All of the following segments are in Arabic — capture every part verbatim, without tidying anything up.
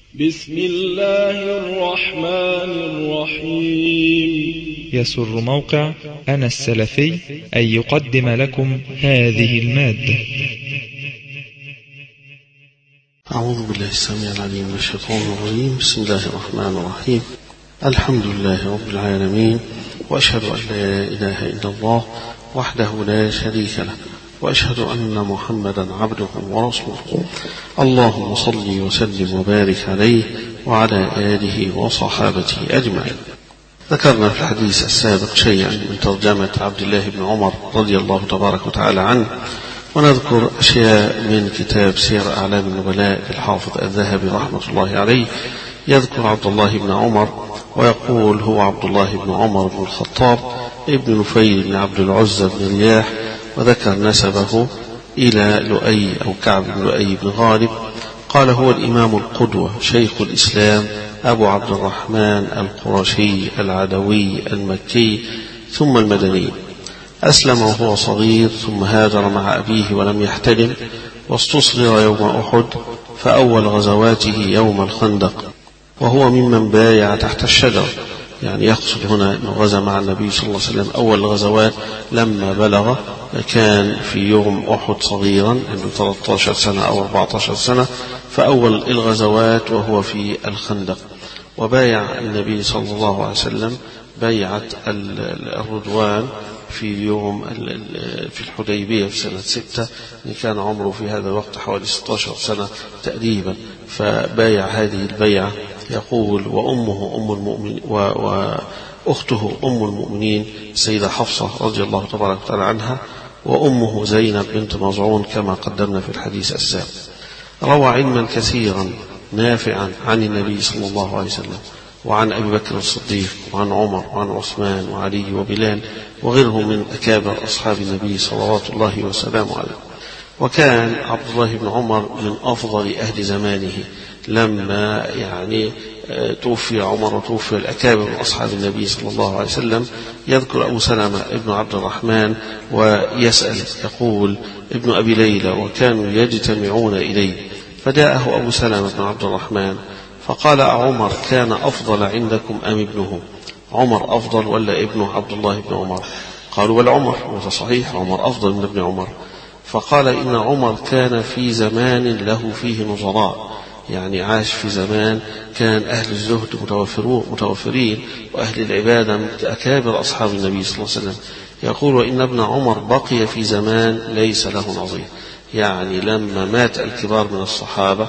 بسم الله الرحمن الرحيم. يسر موقع أنا السلفي أن يقدم لكم هذه المادة. أعوذ بالله السميع العليم من الشيطان الرجيم. بسم الله الرحمن الرحيم. الحمد لله رب العالمين، وأشهد أن لا إله إلا الله وحده لا شريك له، وأشهد أن محمدا عبده ورسوله. اللهم صل وسلم وبارك عليه وعلى آله وصحابته أجمعين. ذكرنا في الحديث السابق شيئا من ترجمة عبد الله بن عمر رضي الله تبارك وتعالى عنه، ونذكر أشياء من كتاب سير أعلام النبلاء للحافظ الذهبي رحمة الله عليه. يذكر عبد الله بن عمر ويقول هو عبد الله بن عمر بن الخطاب ابن نفيل بن عبد العزى بن رياح، وذكر نسبه إلى لؤي أو كعب بن لؤي بن غالب. قال هو الإمام القدوة شيخ الإسلام أبو عبد الرحمن القرشي العدوي المكي ثم المدني. أسلم وهو صغير، ثم هاجر مع أبيه ولم يحتلم، واستصغر يوم أحد، فأول غزواته يوم الخندق، وهو ممن بايع تحت الشجر. يعني يقصد هنا أنه غزا مع النبي صلى الله عليه وسلم أول الغزوات لما بلغ، كان في يوم أحد صغيرا عنده ثلاثة عشر سنة أو أربعة عشر سنة، فأول الغزوات وهو في الخندق. وبايع النبي صلى الله عليه وسلم بيعة الرضوان في يوم في الحديبية في سنة ستة، كان عمره في هذا الوقت حوالي ستة عشر سنة تقريبا، فبايع هذه البيعة. يقول وأمه أم المؤمنين وأخته أم المؤمنين السيدة حفصة رضي الله تبارك وتعالى عنها، وأمه زينب بنت مظعون كما قدمنا في الحديث السابق. روى علما كثيرا نافعا عن النبي صلى الله عليه وسلم، وعن أبي بكر الصديق، وعن عمر، وعن عثمان، وعلي، وبلال، وغيرهم من أكابر أصحاب النبي صلوات الله وسلامه عليه. وكان عبد الله بن عمر من أفضل أهل زمانه لما يعني توفي عمر وتوفي الأكابر من أصحاب النبي صلى الله عليه وسلم. يذكر أبو سلمة ابن عبد الرحمن ويسأل، يقول ابن أبي ليلى وكانوا يجتمعون إليه، فجاءه أبو سلمة بن عبد الرحمن فقال أعمر كان أفضل عندكم أم ابنه؟ عمر أفضل ولا ابنه عبد الله بن عمر؟ قالوا بل عمر، وصحيح عمر أفضل من ابن عمر. فقال إن عمر كان في زمان له فيه نظراء، يعني عاش في زمان كان أهل الزهد متوفرين وأهل العبادة من أكابر أصحاب النبي صلى الله عليه وسلم. يقول وإن ابن عمر بقي في زمان ليس له نظير، يعني لما مات الكبار من الصحابة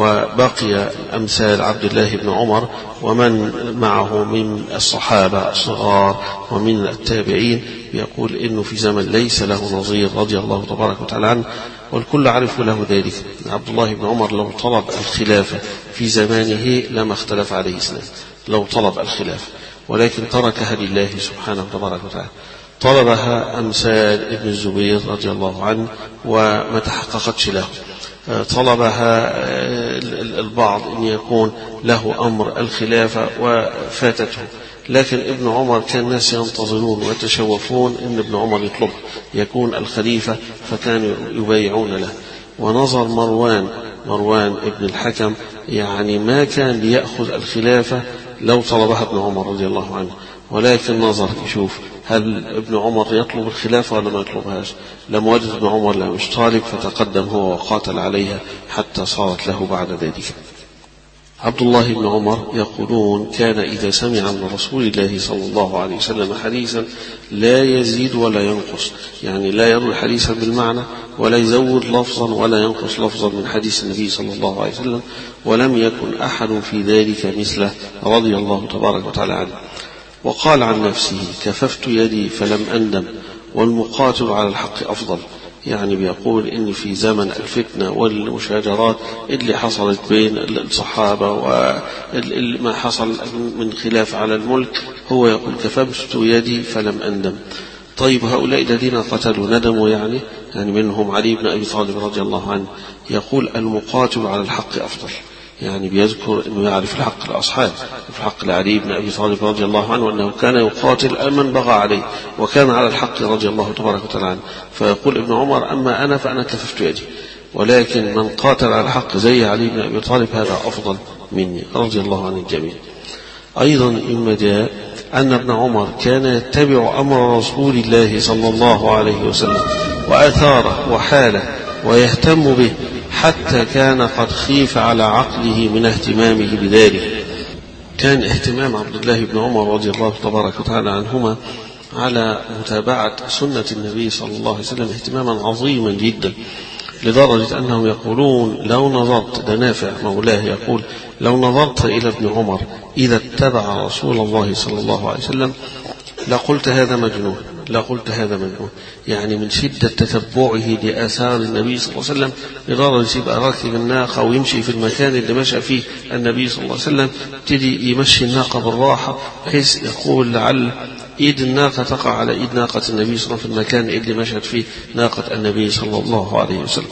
وبقي أمثال عبد الله بن عمر ومن معه من الصحابة الصغار ومن التابعين، يقول إنه في زمن ليس له نظير رضي الله تبارك وتعالى عنه، والكل عرف له ذلك. عبد الله بن عمر لو طلب الخلافة في زمانه لما اختلف عليه اثنان، لو طلب الخلافة، ولكن تركها لله سبحانه وتبارك وتعالى. طلبها أمثال ابن الزبير رضي الله عنه وما تحققتش له، طلبها البعض أن يكون له أمر الخلافة وفاتته، لكن ابن عمر كان الناس ينتظرون ويتشوفون أن ابن عمر يطلب يكون الخليفة، فكانوا يبايعون له. ونظر مروان مروان ابن الحكم، يعني ما كان ليأخذ الخلافة لو طلبها ابن عمر رضي الله عنه، ولكن نظر يشوف هل ابن عمر يطلب الخلافة ولا ما يطلبهاش. لم وجد ابن عمر لا مش طالب، فتقدم هو وقاتل عليها حتى صارت له بعد ذلك. عبد الله بن عمر يقولون كان إذا سمع من رسول الله صلى الله عليه وسلم حديثا لا يزيد ولا ينقص، يعني لا يروي حديثا بالمعنى ولا يزود لفظا ولا ينقص لفظا من حديث النبي صلى الله عليه وسلم، ولم يكن أحد في ذلك مثله رضي الله تبارك وتعالى عنه. وقال عن نفسه كففت يدي فلم أندم، والمقاتل على الحق أفضل. يعني بيقول إن في زمن الفتنة والمشاجرات اللي حصلت بين الصحابة وما حصل من خلاف على الملك، هو يقول كففت يدي فلم أندم. طيب هؤلاء الذين قتلوا ندموا، يعني يعني منهم علي بن أبي طالب رضي الله عنه، يقول المقاتل على الحق أفضل، يعني بيذكر أنه يعرف الحق لأصحابه، في حق لعلي بن أبي طالب رضي الله عنه أنه كان يقاتل من بغى عليه وكان على الحق رضي الله تبارك وتعالى عنه. فيقول ابن عمر أما أنا فأنا كففت يدي، ولكن من قاتل على الحق زي علي بن أبي طالب هذا أفضل مني رضي الله عن الجميع. أيضا مما جاء أن ابن عمر كان يتبع أمر رسول الله صلى الله عليه وسلم وأثاره وحاله ويهتم به حتى كان قد خيف على عقله من اهتمامه بذلك. كان اهتمام عبد الله بن عمر رضي الله تبارك وتعالى عنهما على متابعة سنة النبي صلى الله عليه وسلم اهتماما عظيما جدا، لدرجة أنهم يقولون لو نظرت، ده نافع مولاه يقول لو نظرت إلى ابن عمر إذا اتبع رسول الله صلى الله عليه وسلم لقلت هذا مجنون، لقلت هذا مجنون. يعني من شدة تتبعه لآثار النبي صلى الله عليه وسلم لدرجة يبقى راكب الناقة ويمشي في المكان اللي مشى فيه النبي صلى الله عليه وسلم، تدي يمشي الناقة بالراحة بحيث يقول لعل إيد الناقة تقع على إيد ناقة النبي صلى الله عليه وسلم في المكان اللي مشت فيه ناقة النبي صلى الله عليه وسلم.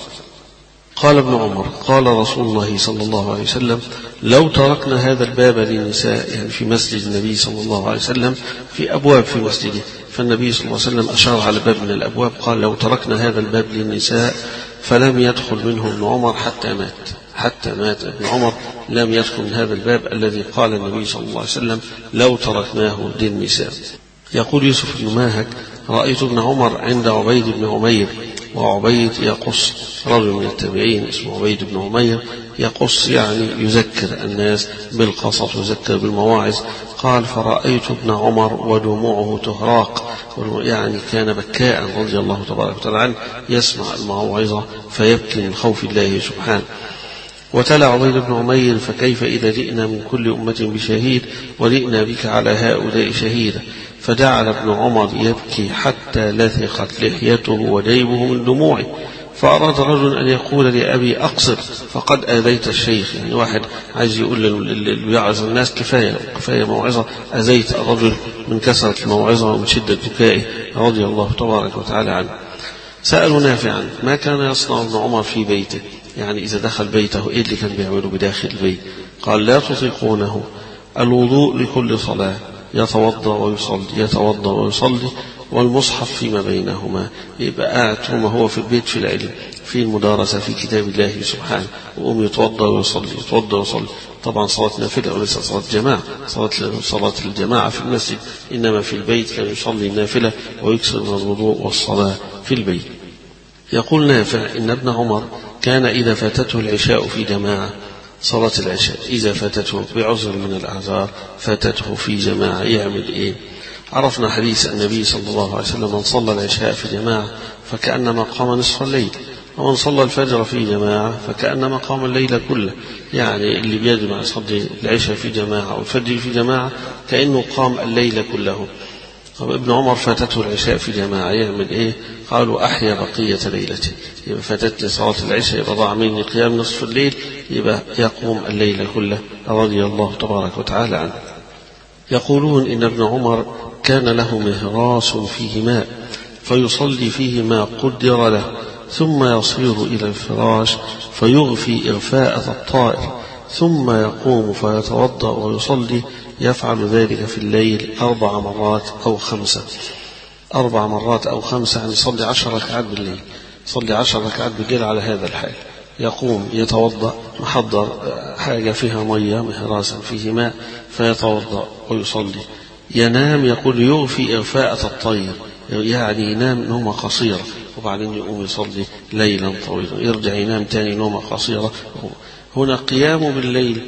قال ابن عمر قال رسول الله صلى الله عليه وسلم لو تركنا هذا الباب للنساء، يعني في مسجد النبي صلى الله عليه وسلم في أبواب في مسجده، فالنبي صلى الله عليه وسلم أشار على باب من الأبواب قال لو تركنا هذا الباب للنساء فلم يدخل منه ابن عمر حتى مات، حتى مات ابن عمر لم يدخل من هذا الباب الذي قال النبي صلى الله عليه وسلم لو تركناه للنساء. يقول يوسف بن ماهك رأيت ابن عمر عند عبيد بن عمير، وعبيد يقص رجل من التابعين اسمه عبيد بن عمير يقص يعني يذكر الناس بالقصص ويذكر بالمواعظ. قال فرأيت ابن عمر ودموعه تهراق، يعني كان بكاء رضي الله تبارك وتعالى عنه يسمع الموعظة فيبكي من خوف الله سبحانه. وتلا عبيد بن عمير فكيف إذا جئنا من كل أمة بشهيد وجئنا بك على هؤلاء شهيدا، فجعل ابن عمر يبكي حتى لثقت لحيته وجيبه من دموعه، فأراد رجل أن يقول لأبي أقصر فقد آذيت الشيخ، يعني واحد عايز يقول اللي يعظ الناس كفاية كفاية موعظة، أذيت الرجل من كثرة الموعظة ومن شدة بكائه رضي الله تبارك وتعالى عنه. سألوا نافعا ما كان يصنع ابن عمر في بيته، يعني إذا دخل بيته إيه اللي كان بيعمله بداخل البيت؟ قال لا تطيقونه الوضوء لكل صلاة، يتوضأ ويصلي يتوضأ ويصلي والمصحف فيما بينهما، يبقى قاعد طول ما هو في البيت في العلم في المدارسة في كتاب الله سبحانه، وقوم يتوضأ ويصلي يتوضأ ويصلي. طبعا صلاة نافلة وليس صلاة جماعة، صلاة صلاة الجماعة في المسجد، إنما في البيت كان يصلي النافلة ويكثر من الوضوء والصلاة في البيت. يقول نافع إن ابن عمر كان إذا فاتته العشاء في جماعة، صلاة العشاء إذا فاتته بعذر من الأعذار فاتته في جماعة يعمل إيه؟ عرفنا حديث النبي صلى الله عليه وسلم من صلى العشاء في جماعة فكأنما قام نصف الليل، ومن صلى الفجر في جماعة فكأنما قام الليل كله، يعني اللي بيجمع يصلي العشاء في جماعة والفجر في جماعة كأنه قام الليل كله. طب ابن عمر فاتته العشاء في جماعة يعمل إيه؟ قالوا أحيا بقية ليلته، يبقى فاتتني صلاة العشاء يبقى ضاع مني قيام نصف الليل، يبقى يقوم الليل كله رضي الله تبارك وتعالى عنه. يقولون إن ابن عمر كان له مهراس فيه ماء فيصلي فيه ما قدر له، ثم يصير إلى الفراش فيغفي إغفاءة الطائر، ثم يقوم فيتوضأ ويصلي، يفعل ذلك في الليل أربع مرات أو خمسة أربع مرات أو خمسة يعني يصلي عشر ركعات بالليل، يصلي عشر ركعات بالليل على هذا الحال. يقوم يتوضأ محضر حاجة فيها مية مهراسا فيه ماء فيتوضأ ويصلي. ينام يقول يغفي إغفاءة الطير، يعني ينام نومة قصيرة وبعدين يقوم يصلي ليلا طويلا، يرجع ينام تاني نومة قصيرة. هنا قيامه بالليل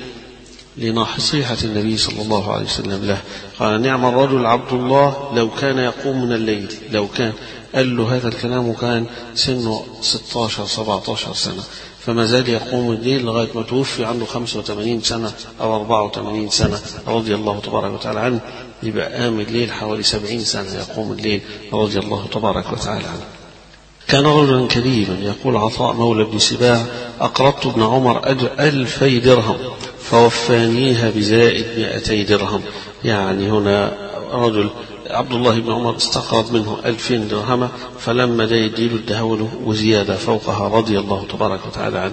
لنصيحة النبي صلى الله عليه وسلم له، قال نعم الرجل عبد الله لو كان يقوم من الليل، لو كان قال له هذا الكلام وكان سنه ستة عشر سبعة عشر سنة، فما زال يقوم الليل لغاية ما توفي عنده خمسة وثمانين سنة أو أربعة وثمانين سنة رضي الله تبارك وتعالى عنه، يبقى قام الليل حوالي سبعين سنة يقوم الليل رضي الله تبارك وتعالى عنه. كان رجلا كريما. يقول عطاء مولى بن سباع أقرضت ابن عمر ألفي درهم فوفانيها بزائد مئتي درهم، يعني هنا رجل عبد الله بن عمر استقرض منه ألفين درهم، فلما دا يديله الدهول وزيادة فوقها رضي الله تبارك وتعالى عنه.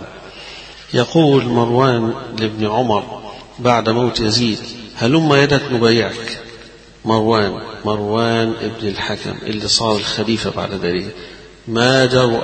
يقول مروان لابن عمر بعد موت يزيد هلم يدك نبايعك. مروان مروان ابن الحكم اللي صار الخليفة بعد ذلك ما جرأ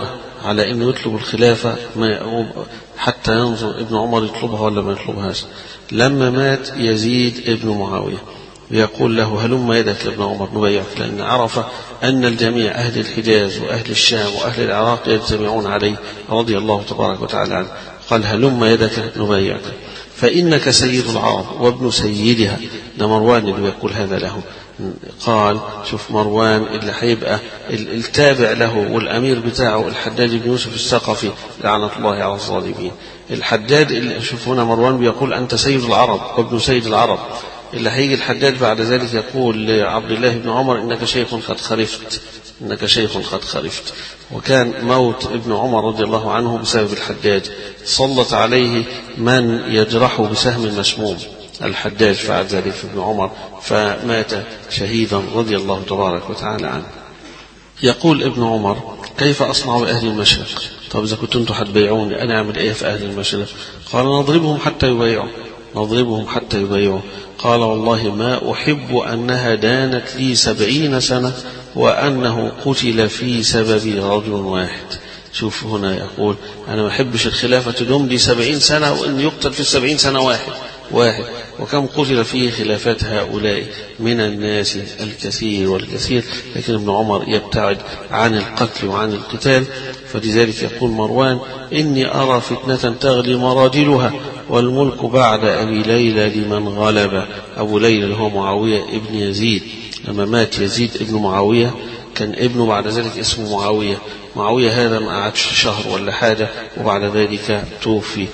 على أنه يطلب الخلافة ما حتى ينظر ابن عمر يطلبها ولا ما يطلبهاش. لما مات يزيد ابن معاوية يقول له هلم يدك ابن عمر نبايعك، لأن عرف أن الجميع أهل الحجاز وأهل الشام وأهل العراق يجتمعون عليه رضي الله تبارك وتعالى عنه. قال هلم يدك نبايعك فإنك سيد العرب وابن سيدها. ده مروان اللي يقول هذا له. قال شوف مروان اللي هيبقى التابع له والأمير بتاعه الحجاج بن يوسف الثقفي لعنة الله على الظالمين. الحجاج اللي شوف هنا مروان بيقول أنت سيد العرب وابن سيد العرب. اللي هيجي الحجاج بعد ذلك يقول لعبد الله بن عمر إنك شيخ قد خرفت، إنك شيخ قد خرفت. وكان موت ابن عمر رضي الله عنه بسبب الحجاج، سلط عليه من يجرحه بسهم مسموم الحجاج فعل ذلك ابن عمر فمات شهيدا رضي الله تبارك وتعالى عنه. يقول ابن عمر كيف أصنع بأهل المشرق؟ طب إذا كنت أنتم هتبيعوني أنا أعمل إيه في أهل المشرق؟ قال نضربهم حتى يبايعوا، نضربهم حتى يبايعوا. قال والله ما أحب أنها دانت لي سبعين سنة وأنه قتل في سبب رجل واحد. شوف هنا يقول أنا ما أحبش الخلافة تدوم لي سبعين سنة وأن يقتل في السبعين سنة واحد واحد وكم قتل فيه خلافات هؤلاء من الناس الكثير والكثير. لكن ابن عمر يبتعد عن القتل وعن القتال. فلذلك يقول مروان إني أرى فتنة تغلي مراجلها والملك بعد أبي ليلى لمن غلب. أبو ليلى اللي هو معاوية ابن يزيد، لما مات يزيد ابن معاوية كان ابنه بعد ذلك اسمه معاوية. معاوية هذا ما قعدش شهر ولا حاجة وبعد ذلك توفي.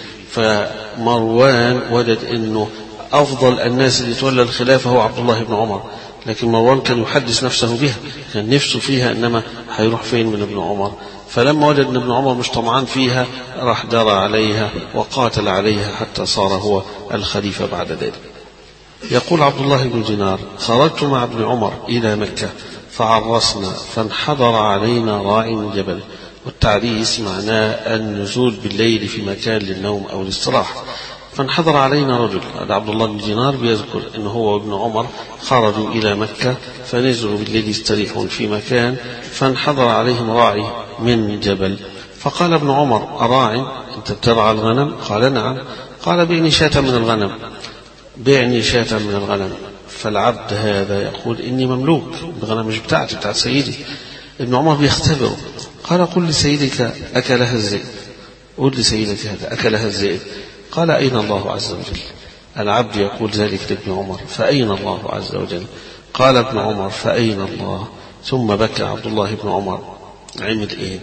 فمروان وجد أنه أفضل الناس اللي تولى الخلافة هو عبد الله بن عمر، لكن مروان كان يحدث نفسه بها، كان نفسه فيها، إنما هيروح فين من ابن عمر. فلما وجد أن ابن عمر مش طمعان فيها راح درى عليها وقاتل عليها حتى صار هو الخليفة بعد ذلك. يقول عبد الله بن دينار خرجت مع ابن عمر إلى مكة فعرسنا فانحدر علينا راعي من جبل. والتعريس معناه النزول بالليل في مكان للنوم أو الاستراحة. فانحدر علينا رجل، هذا عبد الله بن دينار بيذكر أنه هو وابن عمر خرجوا إلى مكة فنزلوا بالليل يستريحون في مكان، فانحدر عليهم راعي من جبل. فقال ابن عمر أراعي أنت بترعى الغنم؟ قال نعم. قال بعني شاة من الغنم، بعني شاة من الغنم. فالعبد هذا يقول إني مملوك، الغنم مش بتاعتي، بتاعت سيدي. ابن عمر بيختبره. قال قل لسيدك أكلها الذئب، قل لسيدك هذا أكلها الذئب. قال أين الله عز وجل؟ العبد يقول ذلك لابن عمر فأين الله عز وجل؟ قال ابن عمر فأين الله؟ ثم بكى عبد الله بن عمر. عمل إيه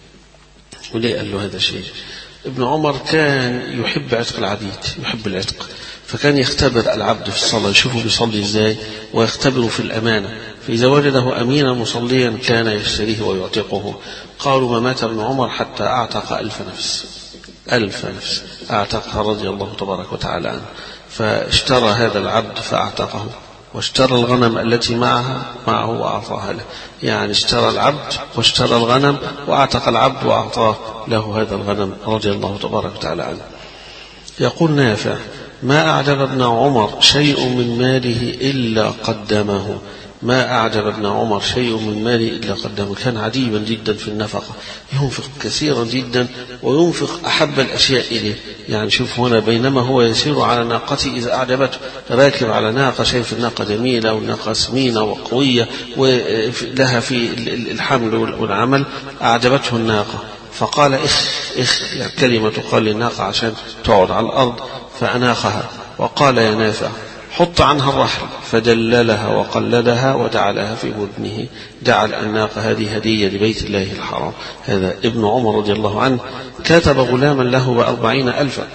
وليه قال له هذا الشيء؟ ابن عمر كان يحب عتق العبيد، يحب العتق، فكان يختبر العبد في الصلاة، يشوفه بيصلي ازاي ويختبره في الأمانة. فإذا وجده أمينا مصليا كان يشتريه ويعتقه. قالوا ما مات ابن عمر حتى أعتق ألف نفس، ألف نفس أعتقها رضي الله تبارك وتعالى عنه. فاشترى هذا العبد فأعتقه، واشترى الغنم التي معها معه وأعطاها له. يعني اشترى العبد واشترى الغنم وأعتق العبد وأعطاه له هذا الغنم رضي الله تبارك وتعالى عنه. يقول نافع ما أعجب ابن عمر شيء من ماله إلا قدمه. ما أعجب ابن عمر شيء من ماله إلا قدمه. كان عجيبا جدا في النفقة، ينفق كثيرا جدا وينفق أحب الأشياء إليه. يعني شوف هنا بينما هو يسير على ناقته إذا أعجبته، راكب على ناقة شايف الناقة جميلة والناقة سمينة وقوية ولها في الحمل والعمل، أعجبته الناقة فقال إخ إخ، يعني كلمة تقال للناقة عشان تقعد على الأرض، فأناخها وقال يا نافع حط عنها الرحل، فدللها وقلدها وجعلها في ودنه. جعل الناقة هذه هدية لبيت الله الحرام. هذا ابن عمر رضي الله عنه كتب غلاما له بأربعين ألفا.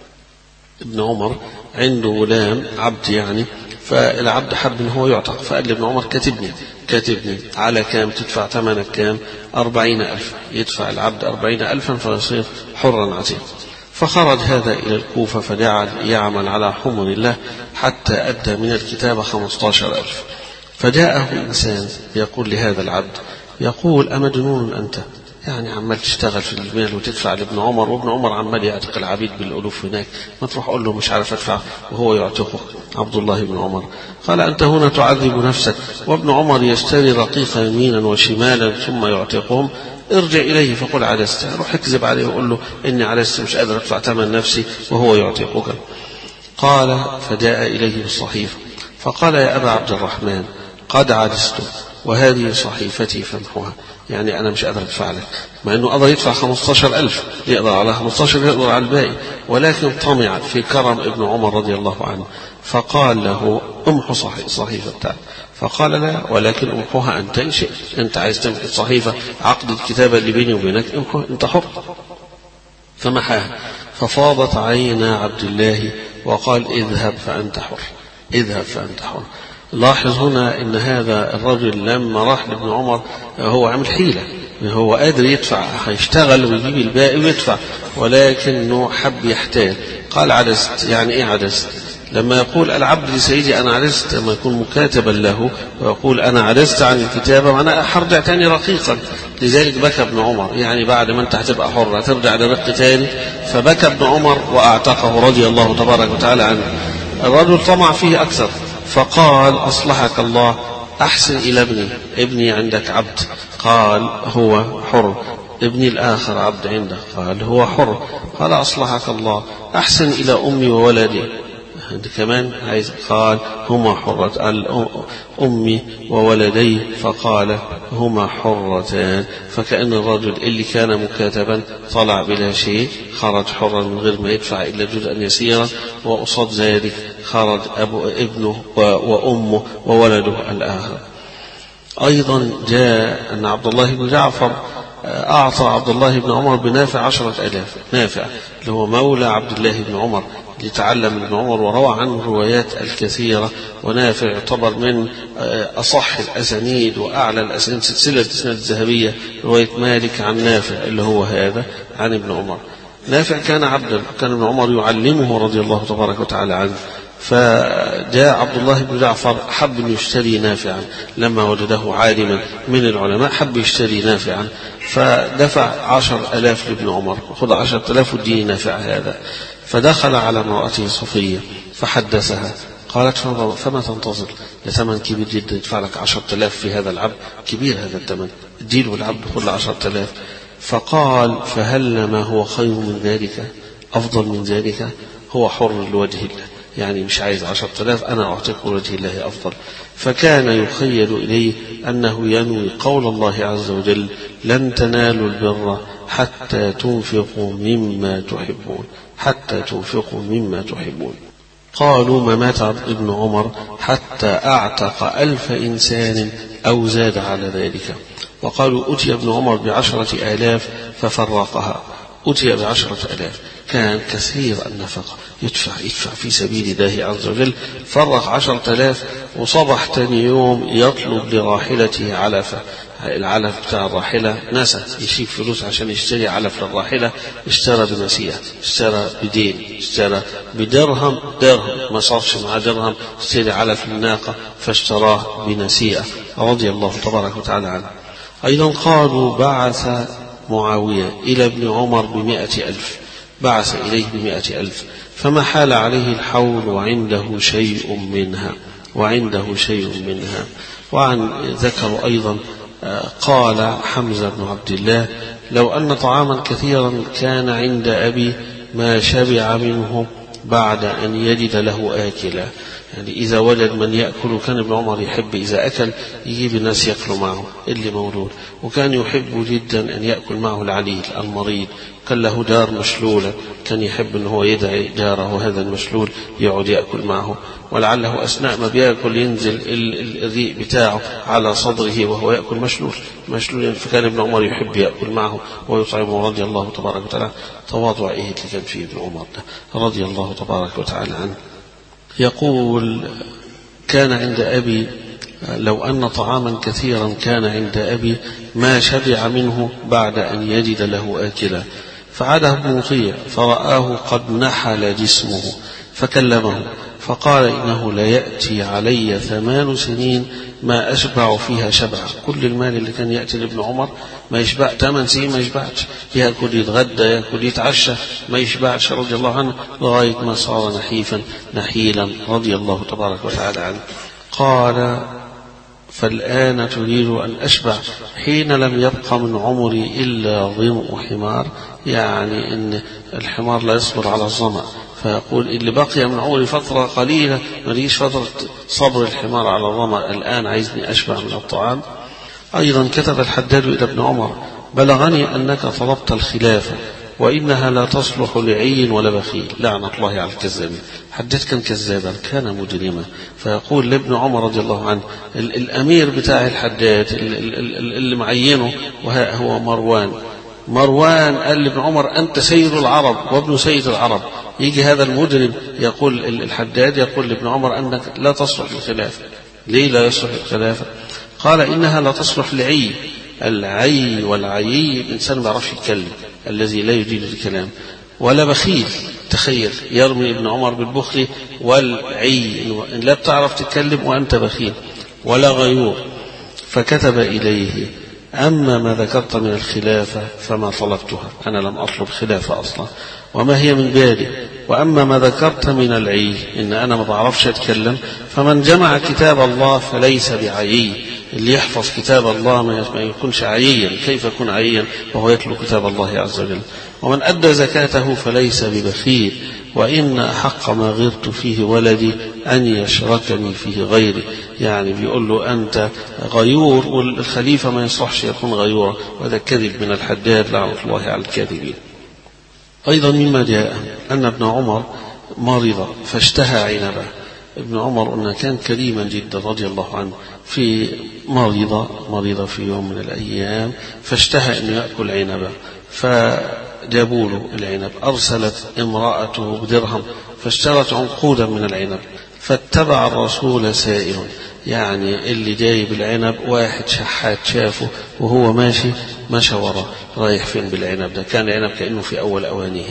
ابن عمر عنده غلام عبد يعني، فالعبد حب ان هو يعتق، فقال لابن عمر كاتبني كاتبني على كام تدفع ثمنك كام؟ أربعين ألف. يدفع العبد أربعين ألفا فيصير حرا عتيقا. فخرج هذا إلى الكوفة فجعل يعمل على حمر الله حتى أدى من الكتابة خمسة عشر ألف. فجاءه إنسان يقول لهذا العبد، يقول أمجنون أنت؟ يعني عمال تشتغل في المال وتدفع لابن عمر، وابن عمر عمال يعتق العبيد بالألوف هناك، ما تروح قول له مش عارف أدفع وهو يعتقه عبد الله بن عمر. قال أنت هنا تعذب نفسك وابن عمر يشتري رقيق يمينا وشمالا ثم يعتقهم. ارجع إليه فقل عجزت. روح اكذب عليه وقل له إني عجزت مش قادر أدفع ثمن نفسي وهو يعتقك. قال فجاء إليه بالصحيفة فقال يا أبا عبد الرحمن قد عجزت وهذه صحيفتي فامحوها. يعني أنا مش قادر أدفع لك، مع أنه قدر يدفع خمسة عشر ألف، يقدر على خمسة عشر يقدر على الباقي، ولكن طمع في كرم ابن عمر رضي الله عنه فقال له امحو صحيفة بتاعك. فقال لا، ولكن امحوها أنت إن شئت. أنت عايز تمحي الصحيفة عقد الكتابة اللي بيني وبينك امحوها أنت حر. فمحاها ففاضت عينا عبد الله وقال اذهب فأنت حر، اذهب فأنت حر. لاحظ هنا ان هذا الرجل لما راح لابن عمر هو عمل حيلة، هو قادر يدفع، هيشتغل ويجيب الباقي ويدفع، ولكنه حب يحتال. قال عجزت. يعني ايه عجزت؟ لما يقول العبد لسيدي انا عجزت، لما يكون مكاتبا له ويقول انا عجزت عن الكتابة معناه هرجع تاني رقيقا. لذلك بكى ابن عمر، يعني بعد ما انت هتبقى حر هترجع لرق تاني. فبكى ابن عمر واعتقه رضي الله تبارك وتعالى عنه. الرجل طمع فيه اكثر فقال أصلحك الله أحسن إلى ابني، ابني عندك عبد، قال هو حر. ابني الآخر عبد عندك، قال هو حر. قال أصلحك الله أحسن إلى أمي وولدي، كمان عايز، قال هما حرة أمي وولدي، فقال هما حرتان. فكأن الرجل اللي كان مكاتبا طلع بلا شيء، خرج حرا من غير ما يدفع إلا جزءا يسيرا، وقصاد ذلك خرج أبو ابنه وأمه وولده الآخر. أيضا جاء أن عبد الله بن جعفر أعطى عبد الله بن عمر بنافع عشرة ألاف. نافع اللي هو مولى عبد الله بن عمر لتعلم ابن عمر وروى عنه الروايات الكثيرة، ونافع يعتبر من أصح الأسانيد وأعلى الأسانيد، سلسلة الإسناد الذهبية رواية مالك عن نافع اللي هو هذا عن ابن عمر. نافع كان عبدا، كان ابن عمر يعلمه رضي الله تبارك وتعالى عنه. فجاء عبد الله بن جعفر حب أن يشتري نافعا، لما وجده عالما من العلماء حب يشتري نافعا، فدفع عشر ألاف لابن عمر، خذ عشرة ألاف وديني نافع هذا. فدخل على امرأته صفية فحدثها، قالت فما تنتظر؟ لثمن كبير جدا، يدفع لك عشرة ألاف في هذا العبد، كبير هذا الثمن، اديله العبد كل عشرة ألاف. فقال فهل ما هو خير من ذلك، أفضل من ذلك؟ هو حر لوجه الله، يعني مش عايز عشرة آلاف، أنا أعطيك وجه الله أفضل. فكان يخيل إليه أنه ينوي قول الله عز وجل لن تنالوا البر حتى تنفقوا مما تحبون، حتى تنفقوا مما تحبون. قالوا ما مات ابن عمر حتى أعتق ألف إنسان أو زاد على ذلك. وقالوا أتي ابن عمر بعشرة آلاف ففرقها، أتي بعشرة آلاف، كان كثير النفقة، يدفع يدفع في سبيل الله عز وجل، فرق عشرة آلاف. وصبح تاني يوم يطلب لراحلته علفة، العلف بتاع الراحلة نسى يشيك فلوس عشان يشتري علف للراحلة، اشترى بنسيئة، اشترى بدين، اشترى بدرهم، درهم ما صارش مع درهم، اشتري علف الناقة فاشتراه بنسيئة رضي الله تبارك وتعالى عنه. أيضا قالوا بعث معاوية إلى ابن عمر بمائة ألف، بعث إليه بمائة ألف، فما حال عليه الحول وعنده شيء منها، وعنده شيء منها. وعن ذكروا أيضا قال حمزة بن عبد الله لو أن طعاما كثيرا كان عند أبي ما شبع منه بعد أن يجد له آكلا، يعني إذا وجد من يأكل، كان ابن عمر يحب إذا أكل يجيب الناس يأكلوا معه اللي مولود، وكان يحب جدا أن يأكل معه العليل المريض، كان له جار مشلولة، كان يحب أن هو يدعي جاره هذا المشلول يقعد يأكل معه، ولعله أثناء ما بيأكل ينزل الذيء بتاعه على صدره وهو يأكل مشلول مشلول فكان ابن عمر يحب يأكل معه ويطعمه رضي الله تبارك وتعالى. تواضع إيه اللي كان فيه ابن عمر رضي الله تبارك وتعالى عنه. يقول كان عند أبي لو أن طعاما كثيرا كان عند أبي ما شبع منه بعد أن يجد له آكلا، فعاده ابن مطيع فرآه قد نحل جسمه فكلمه فقال إنه لا يأتي علي ثمان سنين ما أشبع فيها شبع. كل المال اللي كان يأتي لابن عمر ما يشبع، ثمان سنين ما يشبعش، يأكل يتغدى يأكل يتعشى ما يشبعش رضي الله عنه، لغاية ما صار نحيفا نحيلا رضي الله تبارك وتعالى عنه. قال فالآن تريد أن أشبع حين لم يبقى من عمري إلا ظمء حمار، يعني أن الحمار لا يصبر على الظمأ، فيقول اللي بقي من عمري فترة قليلة مليش فترة صبر الحمار على الظمأ، الآن عايزني أشبع من الطعام. أيضا كتب الحداد إلى ابن عمر: بلغني أنك طلبت الخلافة وإنها لا تصلح لعي ولا بخيل، لعنة الله على الكذابين. حداد كان كذابا، كان مجرما، فيقول لابن عمر رضي الله عنه: الأمير بتاع الحداد اللي معينه هو مروان. مروان قال لابن عمر: أنت سيد العرب وابن سيد العرب. يجي هذا المجرم يقول الحداد يقول لابن عمر أنك لا تصلح للخلافة. ليه لا يصلح للخلافة؟ قال: إنها لا تصلح لعي. العي والعيي الإنسان ما يعرفش يتكلم، الذي لا يجيد الكلام، ولا بخيل. تخيل يرمي ابن عمر بالبخل والعي، لا بتعرف تتكلم وأنت بخيل، ولا غيور. فكتب إليه: أما ما ذكرت من الخلافة فما طلبتها، أنا لم أطلب خلافة أصلا وما هي من بالي. وأما ما ذكرت من العي، إن أنا ما بعرفش أتكلم، فمن جمع كتاب الله فليس بعيي. اللي يحفظ كتاب الله ما يكونش عييا. كيف يكون عييا وهو يتلو كتاب الله عز وجل؟ ومن أدى زكاته فليس ببخيل. وإن أحق ما غرت فيه ولدي أن يشركني فيه غيري. يعني بيقول له أنت غيور، والخليفة ما يصلحش يكون غيورا، وهذا كذب من الحداد، لعنة الله على الكاذبين. أيضا مما جاء أن ابن عمر مرض فاشتهى عنبه. ابن عمر أنه كان كريما جدا رضي الله عنه، في مريضة مريضة في يوم من الأيام فاشتهى أن يأكل عنبا، فجابوا له العنب. أرسلت امرأته بدرهم فاشترت عنقودا من العنب، فاتبع الرسول سائل، يعني اللي جايب العنب واحد شحات شافه وهو ماشي مشى وراه رايح فين بالعنب ده. كان العنب كأنه في أول أوانه.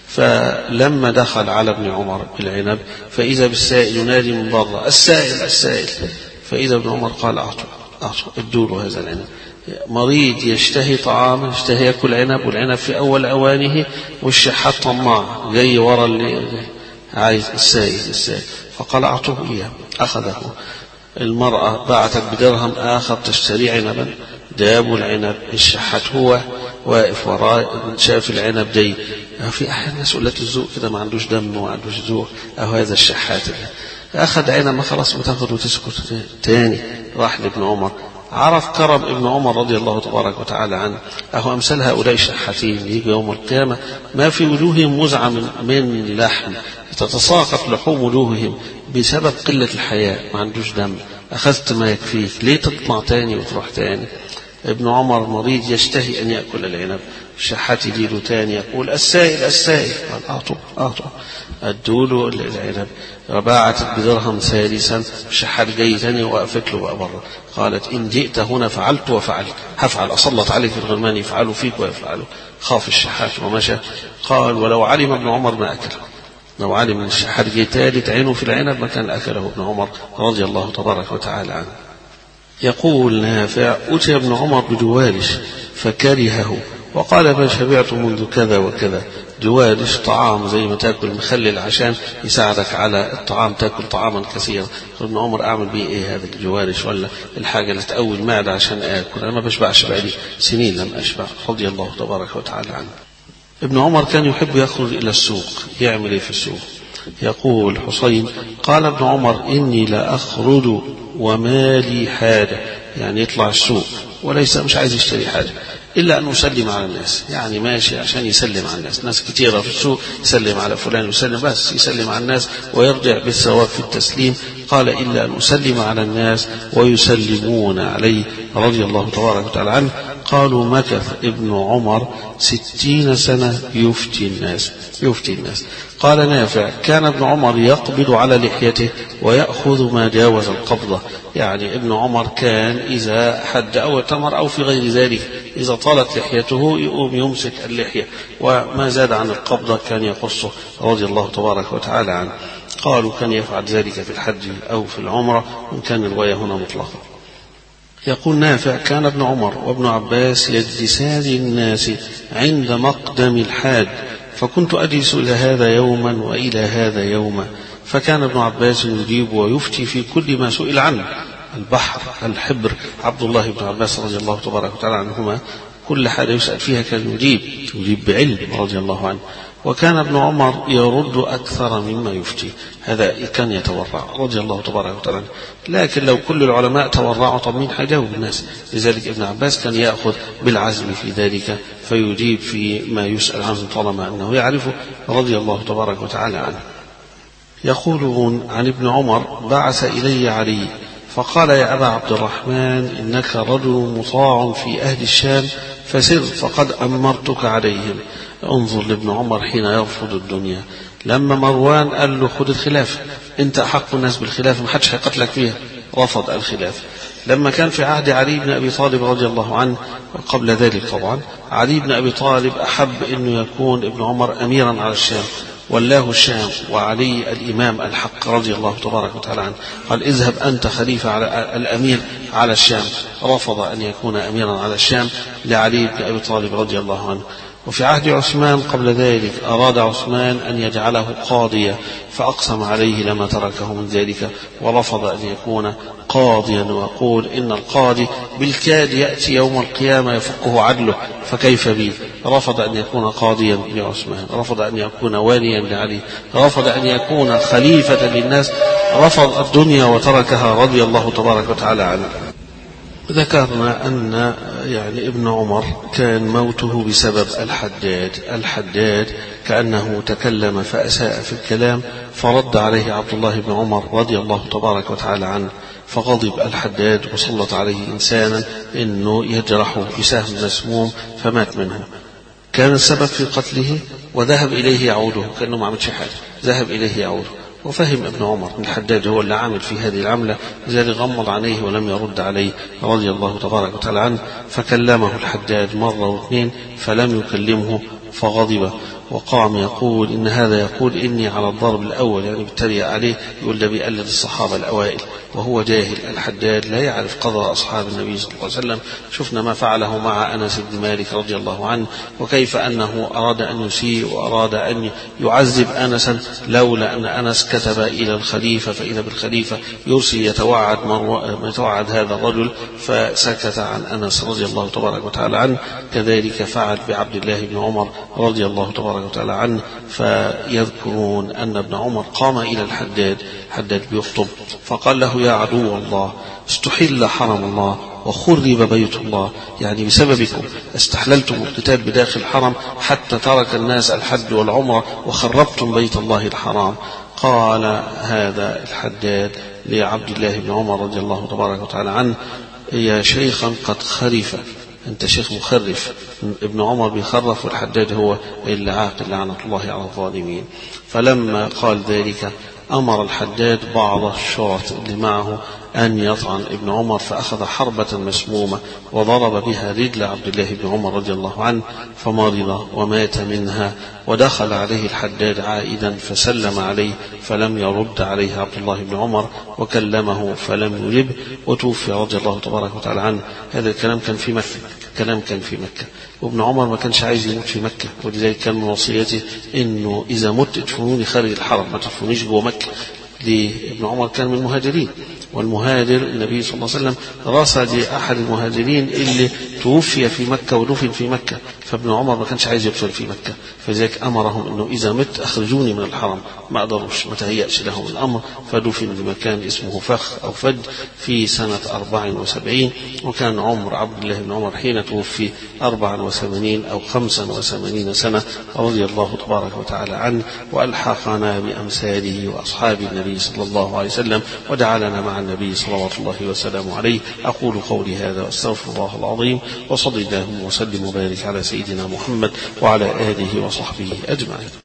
فلما دخل على ابن عمر بالعنب فإذا بالسائل ينادي من بره: السائل السائل. فإذا ابن عمر قال: أعطوا أعطوا ادوا له هذا العنب. مريض يشتهي طعاما، يشتهي يأكل عنب، والعنب في أول أوانه، والشحات طماع جاي ورا اللي عايز السائل السائل. فقال: أعطوه إياه. أخذه. المرأة بعثت بدرهم آخر تشتري عنبا، جابوا العنب. الشحات هو واقف وراه، شاف العنب دي. في أحيانا ناس قلة الذوق كده، ما عندوش دم وما عندوش ذوق. أو هذا الشحات أخذ عنب، ما خلاص بتاخد وتسكت. تاني راح لابن عمر، عرف كرم ابن عمر رضي الله تبارك وتعالى عنه. أهو أمثال هؤلاء الشحاتين يجي يوم القيامة ما في وجوههم مزعة من لحم، تتساقط لحوم وجوههم بسبب قلة الحياء، ما عندوش دم. أخذت ما يكفيك، ليه تطمع تاني وتروح تاني؟ ابن عمر مريض يشتهي أن يأكل العنب، الشحات يجيله تاني يقول: السائل السائل. قال: أعطوا أعطوا ادوا له العنب. رباعت بدرهم ثالثا، الشحات جاي تاني وقفت له بقى بره. قالت: إن جئت هنا فعلت وفعلت، هفعل، أسلط عليك الغلمان يفعلوا فيك ويفعلوا. خاف الشحات ومشى. قال: ولو علم ابن عمر ما أكل. لو علم من الشحات جاي ثالث عينه في العنب ما كان أكله ابن عمر رضي الله تبارك وتعالى عنه. يقول نافع: أتي ابن عمر بجوالش فكرهه وقال: ما شبعت منذ كذا وكذا. جوالش طعام زي ما تاكل مخلل عشان يساعدك على الطعام، تاكل طعاما كثيرا. ابن عمر: أعمل بيه إيه هذا الجوالش ولا الحاجة اللي تقوي المعدة عشان آكل؟ أنا ما بشبعش بقالي سنين لم أشبع، رضي الله تبارك وتعالى عنه. ابن عمر كان يحب يخرج إلى السوق. يعمل إيه في السوق؟ يقول حسين: قال ابن عمر: إني لا أخرج ومالي حاجة، يعني يطلع السوق وليس مش عايز يشتري حاجة إلا أن أسلم على الناس. يعني ماشي عشان يسلم على الناس، ناس كتيرة في السوق، يسلم على فلان ويسلم، بس يسلم على الناس ويرجع بالثواب في التسليم. قال: إلا أن أسلم على الناس ويسلمون عليه، رضي الله تبارك وتعالى عنه. قالوا: مكث ابن عمر ستين سنة يفتي الناس يفتي الناس. قال نافع: كان ابن عمر يقبض على لحيته ويأخذ ما جاوز القبضة. يعني ابن عمر كان إذا حد أو تمر أو في غير ذلك إذا طالت لحيته يقوم يمسك اللحية، وما زاد عن القبضة كان يقصه، رضي الله تبارك وتعالى عنه. قالوا: كان يفعل ذلك في الحج أو في العمرة، وإن كان الرواية هنا مطلقة. يقول نافع: كان ابن عمر وابن عباس يجلسان الناس عند مقدم الحاج، فكنت أجلس إلى هذا يوما وإلى هذا يوما، فكان ابن عباس يجيب ويفتي في كل ما سئل عنه، البحر الحبر عبد الله بن عباس رضي الله تبارك وتعالى عنهما كل حاجة يسأل فيها كان يجيب يجيب بعلم رضي الله عنه. وكان ابن عمر يرد أكثر مما يفتي، هذا كان يتورع رضي الله تبارك وتعالى. لكن لو كل العلماء تورعوا طب مين حيجاوب الناس؟ لذلك ابن عباس كان يأخذ بالعزم في ذلك فيجيب فيما يسأل عنه طالما أنه يعرفه رضي الله تبارك وتعالى عنه. يقولون عن ابن عمر: بعث إلي علي فقال: يا أبا عبد الرحمن، إنك رجل مطاع في أهل الشام فسر فقد أمرتك عليهم. انظر لابن عمر حين يرفض الدنيا. لما مروان قال له: خذ الخلافة، أنت أحق الناس بالخلافة، ما حدش هيقتلك فيها، رفض الخلافة. لما كان في عهد علي بن أبي طالب رضي الله عنه وقبل ذلك طبعا علي بن أبي طالب أحب أنه يكون ابن عمر أميرا على الشام، ولاه الشام وعلي الإمام الحق رضي الله تبارك وتعالى عنه، قال: اذهب أنت خليفة على الأمير على الشام. رفض أن يكون أميرا على الشام لعلي بن أبي طالب رضي الله عنه. وفي عهد عثمان قبل ذلك أراد عثمان أن يجعله قاضيا فأقسم عليه لما تركه من ذلك، ورفض أن يكون قاضيا، ويقول: إن القاضي بالكاد يأتي يوم القيامة يفقه عدله فكيف بي. رفض أن يكون قاضيا لعثمان، رفض أن يكون واليا لعلي، رفض أن يكون خليفة للناس، رفض الدنيا وتركها رضي الله تبارك وتعالى عنه. ذكرنا أن يعني ابن عمر كان موته بسبب الحداد. الحداد كأنه تكلم فأساء في الكلام فرد عليه عبد الله بن عمر رضي الله تبارك وتعالى عنه، فغضب الحداد وسلط عليه إنسانا أنه يجرحه بسهم مسموم فمات منه. كان السبب في قتله وذهب إليه يعوده، كأنه ما عملش حاجة، ذهب إليه يعوده. وفهم ابن عمر من الحداد هو اللي عامل في هذه العملة، لذلك غمض عليه ولم يرد عليه رضي الله تبارك وتعالى عنه. فكلمه الحداد مرة واثنين فلم يكلمه فغضب، وقام يقول إن هذا يقول إني على الضرب الأول، يعني بالتريق عليه، يقول ده بيقلد الصحابة الأوائل وهو جاهل. الحداد لا يعرف قدر أصحاب النبي صلى الله عليه وسلم. شفنا ما فعله مع أنس بن مالك رضي الله عنه، وكيف أنه أراد أن يسيء وأراد أن يعذب أنسا لولا أن أنس كتب إلى الخليفة، فإذا بالخليفة يرسل يتوعد, يتوعد هذا الرجل، فسكت عن أنس رضي الله تبارك وتعالى عنه. كذلك فعل بعبد الله بن عمر رضي الله تبارك وتعالى عنه. فيذكرون أن ابن عمر قام إلى الحداد، حداد بيخطب، فقال له: يا عدو الله، استحل حرم الله وخرب بيت الله، يعني بسببكم استحللتم القتال بداخل الحرم حتى ترك الناس الحج والعمرة وخربتم بيت الله الحرام. قال هذا الحداد لعبد الله بن عمر رضي الله تبارك وتعالى عنه: يا شيخا قد خرف، أنت شيخ مخرف. ابن عمر بيخرف والحداد هو اللي عاقل لعنة الله على الظالمين. فلما قال ذلك أمر الحداد بعض الشرط اللي معه أن يطعن ابن عمر، فأخذ حربة مسمومة وضرب بها رجل عبد الله بن عمر رضي الله عنه فمرض ومات منها. ودخل عليه الحداد عائدا فسلم عليه فلم يرد عليه عبد الله بن عمر، وكلمه فلم يجب، وتوفي رضي الله تبارك وتعالى عنه. هذا الكلام كان في مكة، كلام كان في مكة، وابن عمر ما كانش عايز يموت في مكة، ولذلك كان من وصيته إنه إذا مت ادفنوني خارج الحرم، ما تدفنونيش جوه مكة. لابن عمر كان من المهاجرين، والمهاجر النبي صلى الله عليه وسلم رصد أحد المهاجرين اللي توفي في مكة ودفن في مكة، فابن عمر ما كانش عايز يدفن في مكة، فذلك أمرهم أنه إذا مت أخرجوني من الحرم. ما قدروش، ما تهيأش لهم الأمر، فدفن بمكان اسمه فخ أو فد في سنة أربع وسبعين. وكان عمر عبد الله بن عمر حين توفي أربع وثمانين أو خمسا وثمانين سنة رضي الله تبارك وتعالى عنه، وألحقنا بأمثاله وأصحاب النبي صلى الله عليه وسلم، وجعلنا مع النبي صلوات الله وسلامه عليه. أقول قولي هذا وأستغفر الله العظيم، وصلي اللهم وسلم وبارك على سيدنا محمد وعلى آله وصحبه أجمعين.